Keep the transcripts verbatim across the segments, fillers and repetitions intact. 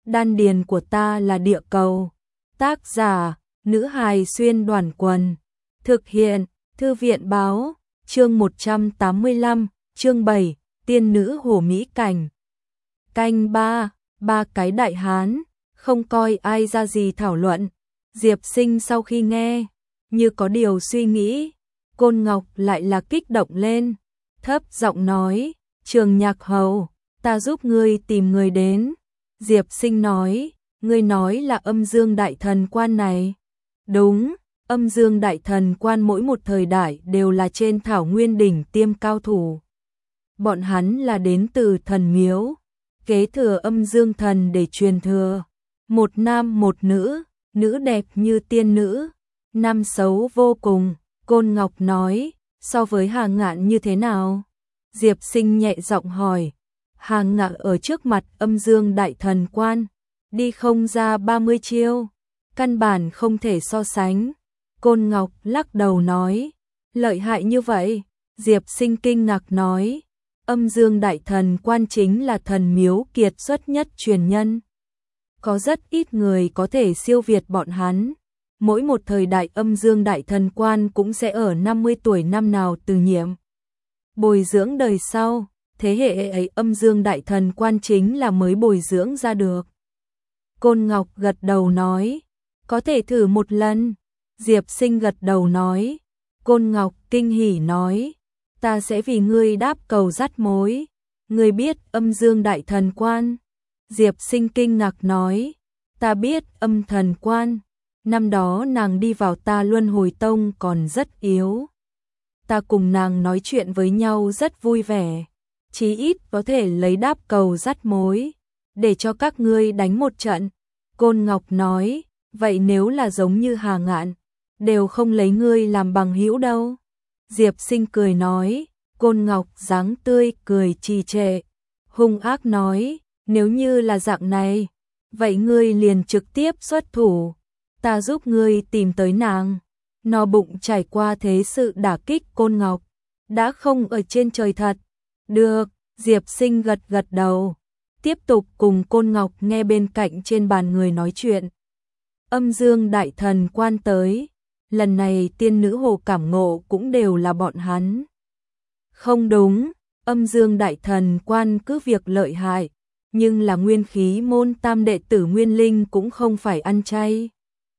đan điền của ta là địa cầu. Tác giả, nữ hài xuyên đoàn quần. Thực hiện, thư viện báo, chương một trăm tám mươi lăm, chương bảy, tiên nữ hồ mỹ cảnh. Canh ba, ba cái đại hán, không coi ai ra gì thảo luận. Diệp Sinh sau khi nghe, như có điều suy nghĩ, Côn Ngọc lại là kích động lên, thấp giọng nói, Trường Nhạc Hầu, ta giúp ngươi tìm người đến. Diệp Sinh nói, ngươi nói là Âm Dương Đại Thần Quan này. Đúng, Âm Dương Đại Thần Quan mỗi một thời đại đều là trên thảo nguyên đỉnh tiêm cao thủ. Bọn hắn là đến từ thần miếu, kế thừa Âm Dương Thần để truyền thừa. Một nam một nữ, nữ đẹp như tiên nữ, nam xấu vô cùng. Côn Ngọc nói, so với Hà Ngạn như thế nào? Diệp Sinh nhẹ giọng hỏi. Hà Ngạn ở trước mặt Âm Dương Đại Thần Quan, đi không ra ba mươi chiêu, căn bản không thể so sánh. Côn Ngọc lắc đầu nói, lợi hại như vậy? Diệp Sinh kinh ngạc nói, Âm Dương Đại Thần Quan chính là thần miếu kiệt xuất nhất truyền nhân. Có rất ít người có thể siêu việt bọn hắn. Mỗi một thời đại Âm Dương Đại Thần Quan cũng sẽ ở năm mươi tuổi năm nào từ nhiệm. Bồi dưỡng đời sau, thế hệ ấy Âm Dương Đại Thần Quan chính là mới bồi dưỡng ra được. Côn Ngọc gật đầu nói, có thể thử một lần. Diệp Sinh gật đầu nói, Côn Ngọc kinh hỉ nói, ta sẽ vì ngươi đáp cầu dắt mối. Ngươi biết Âm Dương Đại Thần Quan? Diệp Sinh kinh ngạc nói, ta biết Âm Thần Quan. Năm đó nàng đi vào ta Luân Hồi Tông còn rất yếu. Ta cùng nàng nói chuyện với nhau rất vui vẻ, chí ít có thể lấy đáp cầu dắt mối, để cho các ngươi đánh một trận. Côn Ngọc nói, vậy nếu là giống như Hà Ngạn, đều không lấy ngươi làm bằng hữu đâu. Diệp Sinh cười nói, Côn Ngọc dáng tươi cười trì trệ, hung ác nói, nếu như là dạng này, vậy ngươi liền trực tiếp xuất thủ, ta giúp ngươi tìm tới nàng. No bụng trải qua thế sự đả kích Côn Ngọc, đã không ở trên trời thật. Được, Diệp Sinh gật gật đầu, tiếp tục cùng Côn Ngọc nghe bên cạnh trên bàn người nói chuyện. Âm Dương Đại Thần Quan tới, lần này tiên nữ hồ cảm ngộ cũng đều là bọn hắn. Không đúng, Âm Dương Đại Thần Quan cứ việc lợi hại, nhưng là nguyên khí môn tam đệ tử Nguyên Linh cũng không phải ăn chay.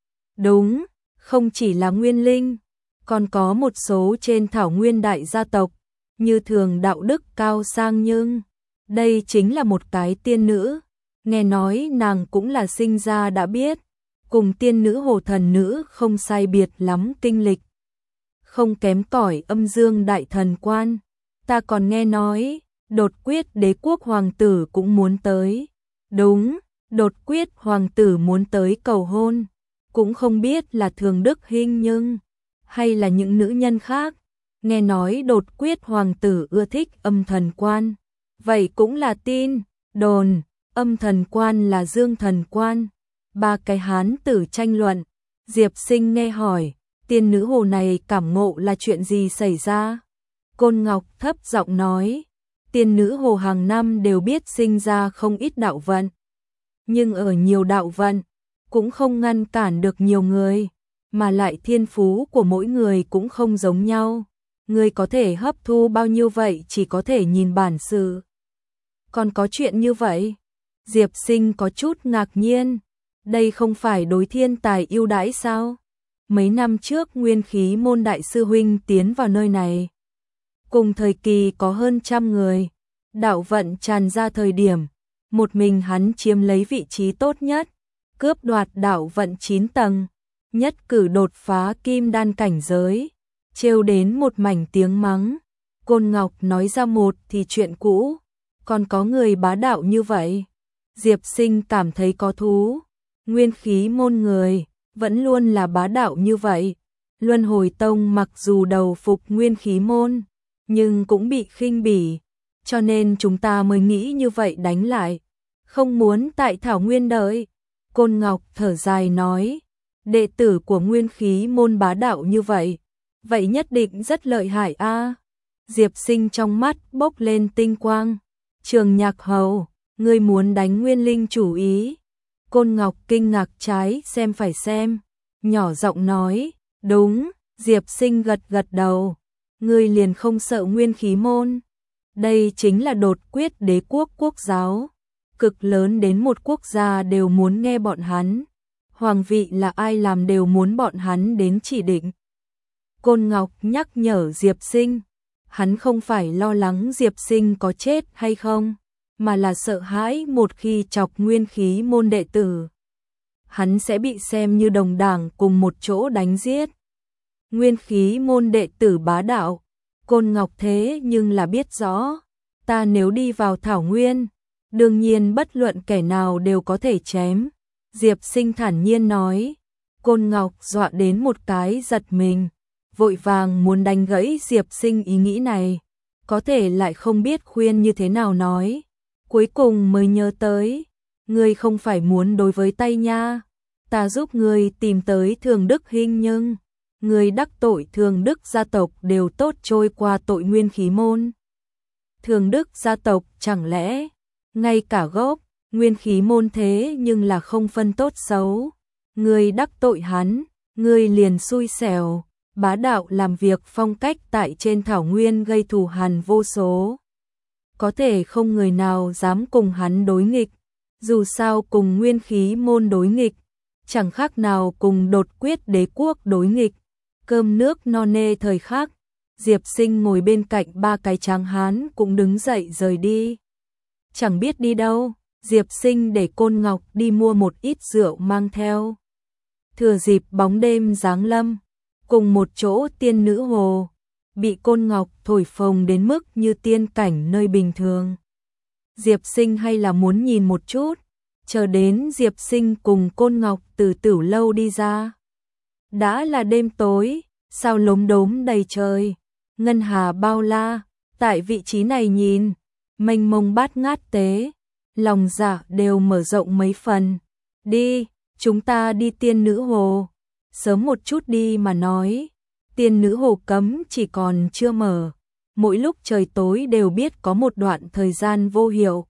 Đúng, không chỉ là Nguyên Linh, còn có một số trên thảo nguyên đại gia tộc, như thường đạo đức cao sang, nhưng đây chính là một cái tiên nữ, nghe nói nàng cũng là sinh ra đã biết, cùng tiên nữ hồ thần nữ không sai biệt lắm kinh lịch. Không kém cỏi Âm Dương Đại Thần Quan, ta còn nghe nói, Đột Quyết Đế quốc hoàng tử cũng muốn tới. Đúng, Đột Quyết hoàng tử muốn tới cầu hôn, cũng không biết là Thường Đức Hinh nhưng hay là những nữ nhân khác. Nghe nói Đột Quyết hoàng tử ưa thích Âm Thần Quan, vậy cũng là tin đồn. Âm Thần Quan là Dương Thần Quan. Ba cái hán tử tranh luận. Diệp Sinh nghe hỏi, tiên nữ hồ này cảm ngộ là chuyện gì xảy ra? Côn Ngọc thấp giọng nói, tiên nữ hồ hàng năm đều biết sinh ra không ít đạo vận, nhưng ở nhiều đạo vận cũng không ngăn cản được nhiều người, mà lại thiên phú của mỗi người cũng không giống nhau. Người có thể hấp thu bao nhiêu vậy chỉ có thể nhìn bản sự. Còn có chuyện như vậy? Diệp Sinh có chút ngạc nhiên, đây không phải đối thiên tài ưu đãi sao? Mấy năm trước Nguyên Khí môn đại sư huynh tiến vào nơi này, cùng thời kỳ có hơn trăm người, đạo vận tràn ra thời điểm, một mình hắn chiếm lấy vị trí tốt nhất, cướp đoạt đạo vận chín tầng, nhất cử đột phá kim đan cảnh giới, trêu đến một mảnh tiếng mắng. Côn Ngọc nói ra một thì chuyện cũ, còn có người bá đạo như vậy. Diệp Sinh cảm thấy có thú, Nguyên Khí môn người vẫn luôn là bá đạo như vậy. Luân Hồi Tông mặc dù đầu phục Nguyên Khí môn, nhưng cũng bị khinh bỉ, cho nên chúng ta mới nghĩ như vậy đánh lại, không muốn tại thảo nguyên đợi. Côn Ngọc thở dài nói, đệ tử của Nguyên Khí môn bá đạo như vậy, vậy nhất định rất lợi hại a. Diệp Sinh trong mắt bốc lên tinh quang. Trường Nhạc Hầu, ngươi muốn đánh Nguyên Linh chủ ý? Côn Ngọc kinh ngạc trái xem phải xem, nhỏ giọng nói, đúng, Diệp Sinh gật gật đầu, ngươi liền không sợ Nguyên Khí môn. Đây chính là đột quyết đế quốc quốc giáo, cực lớn đến một quốc gia đều muốn nghe bọn hắn, hoàng vị là ai làm đều muốn bọn hắn đến chỉ định. Côn Ngọc nhắc nhở Diệp Sinh, hắn không phải lo lắng Diệp Sinh có chết hay không, mà là sợ hãi một khi chọc Nguyên Khí môn đệ tử, hắn sẽ bị xem như đồng đảng cùng một chỗ đánh giết. Nguyên Khí môn đệ tử bá đạo, Côn Ngọc thế nhưng là biết rõ, ta nếu đi vào Thảo Nguyên, đương nhiên bất luận kẻ nào đều có thể chém. Diệp Sinh thản nhiên nói. Côn Ngọc dọa đến một cái giật mình, vội vàng muốn đánh gãy Diệp Sinh ý nghĩ này, có thể lại không biết khuyên như thế nào nói. Cuối cùng mới nhớ tới, ngươi không phải muốn đối với tay nha, ta giúp ngươi tìm tới Thường Đức Hinh, nhưng ngươi đắc tội Thường Đức gia tộc đều tốt trôi qua tội Nguyên Khí môn. Thường Đức gia tộc chẳng lẽ ngay cả gốc Nguyên Khí môn thế nhưng là không phân tốt xấu, ngươi đắc tội hắn, ngươi liền xui xẻo. Bá đạo làm việc phong cách tại trên thảo nguyên gây thù hằn vô số, có thể không người nào dám cùng hắn đối nghịch, dù sao cùng Nguyên Khí môn đối nghịch, chẳng khác nào cùng đột quyết đế quốc đối nghịch. Cơm nước no nê thời khắc, Diệp Sinh ngồi bên cạnh ba cái tráng hán cũng đứng dậy rời đi. Chẳng biết đi đâu, Diệp Sinh để Côn Ngọc đi mua một ít rượu mang theo. Thừa dịp bóng đêm giáng lâm, cùng một chỗ tiên nữ hồ, bị Côn Ngọc thổi phồng đến mức như tiên cảnh nơi bình thường. Diệp Sinh hay là muốn nhìn một chút, chờ đến Diệp Sinh cùng Côn Ngọc từ Tửu lâu đi ra. Đã là đêm tối, sao lốm đốm đầy trời, ngân hà bao la, tại vị trí này nhìn, mênh mông bát ngát tế, lòng dạ đều mở rộng mấy phần. Đi, chúng ta đi tiên nữ hồ. Sớm một chút đi mà nói, tiên nữ hồ cấm chỉ còn chưa mở, mỗi lúc trời tối đều biết có một đoạn thời gian vô hiệu,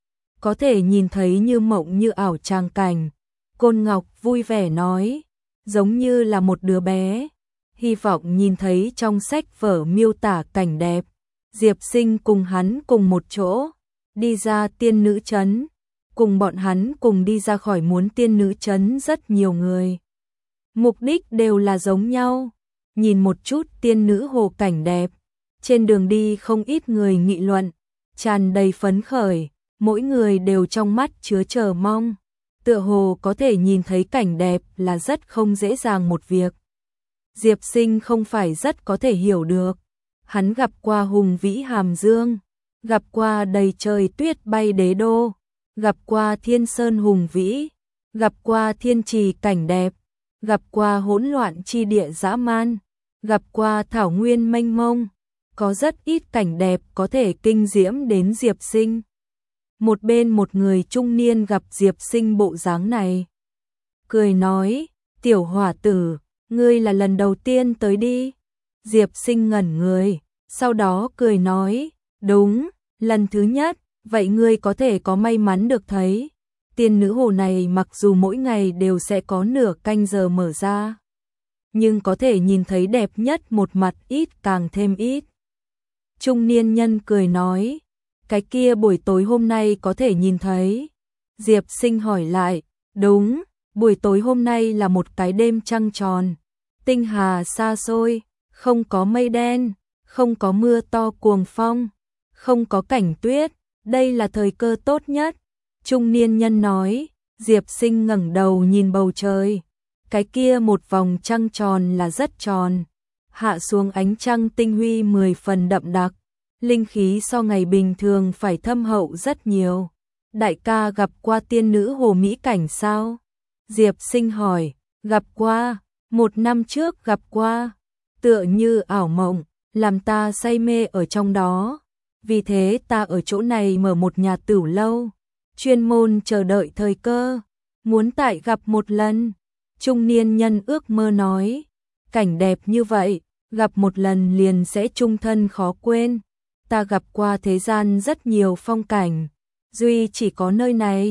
có thể nhìn thấy như mộng như ảo tràng cảnh. Côn Ngọc vui vẻ nói, giống như là một đứa bé, hy vọng nhìn thấy trong sách vở miêu tả cảnh đẹp. Diệp Sinh cùng hắn cùng một chỗ, đi ra tiên nữ trấn, cùng bọn hắn cùng đi ra khỏi muốn tiên nữ trấn rất nhiều người. Mục đích đều là giống nhau, nhìn một chút tiên nữ hồ cảnh đẹp, trên đường đi không ít người nghị luận, tràn đầy phấn khởi, mỗi người đều trong mắt chứa chờ mong, tựa hồ có thể nhìn thấy cảnh đẹp là rất không dễ dàng một việc. Diệp Sinh không phải rất có thể hiểu được, hắn gặp qua hùng vĩ Hàm Dương, gặp qua đầy trời tuyết bay đế đô, gặp qua thiên sơn hùng vĩ, gặp qua thiên trì cảnh đẹp, gặp qua hỗn loạn chi địa dã man, gặp qua thảo nguyên mênh mông, có rất ít cảnh đẹp có thể kinh diễm đến Diệp Sinh. Một bên một người trung niên gặp Diệp Sinh bộ dáng này, cười nói, tiểu hỏa tử, ngươi là lần đầu tiên tới đi. Diệp Sinh ngẩn người, sau đó cười nói, đúng, lần thứ nhất, vậy ngươi có thể có may mắn được thấy. Tiên nữ hồ này mặc dù mỗi ngày đều sẽ có nửa canh giờ mở ra, nhưng có thể nhìn thấy đẹp nhất một mặt ít càng thêm ít. Trung niên nhân cười nói, cái kia buổi tối hôm nay có thể nhìn thấy. Diệp Sinh hỏi lại, đúng, buổi tối hôm nay là một cái đêm trăng tròn, tinh hà xa xôi, không có mây đen, không có mưa to cuồng phong, không có cảnh tuyết, đây là thời cơ tốt nhất. Trung niên nhân nói. Diệp Sinh ngẩng đầu nhìn bầu trời, cái kia một vòng trăng tròn là rất tròn, hạ xuống ánh trăng tinh huy mười phần đậm đặc, linh khí so ngày bình thường phải thâm hậu rất nhiều. Đại ca gặp qua tiên nữ hồ mỹ cảnh sao? Diệp Sinh hỏi. Gặp qua, một năm trước gặp qua, tựa như ảo mộng, làm ta say mê ở trong đó, vì thế ta ở chỗ này mở một nhà tửu lâu, chuyên môn chờ đợi thời cơ, muốn tại gặp một lần. Trung niên nhân ước mơ nói, cảnh đẹp như vậy, gặp một lần liền sẽ chung thân khó quên. Ta gặp qua thế gian rất nhiều phong cảnh, duy chỉ có nơi này,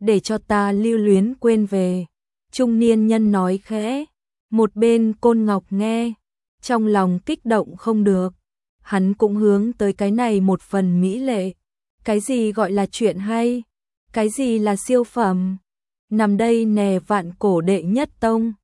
để cho ta lưu luyến quên về. Trung niên nhân nói khẽ, một bên Côn Ngọc nghe, trong lòng kích động không được. Hắn cũng hướng tới cái này một phần mỹ lệ. Cái gì gọi là chuyện hay? Cái gì là siêu phẩm? Nằm đây nè vạn cổ đệ nhất tông.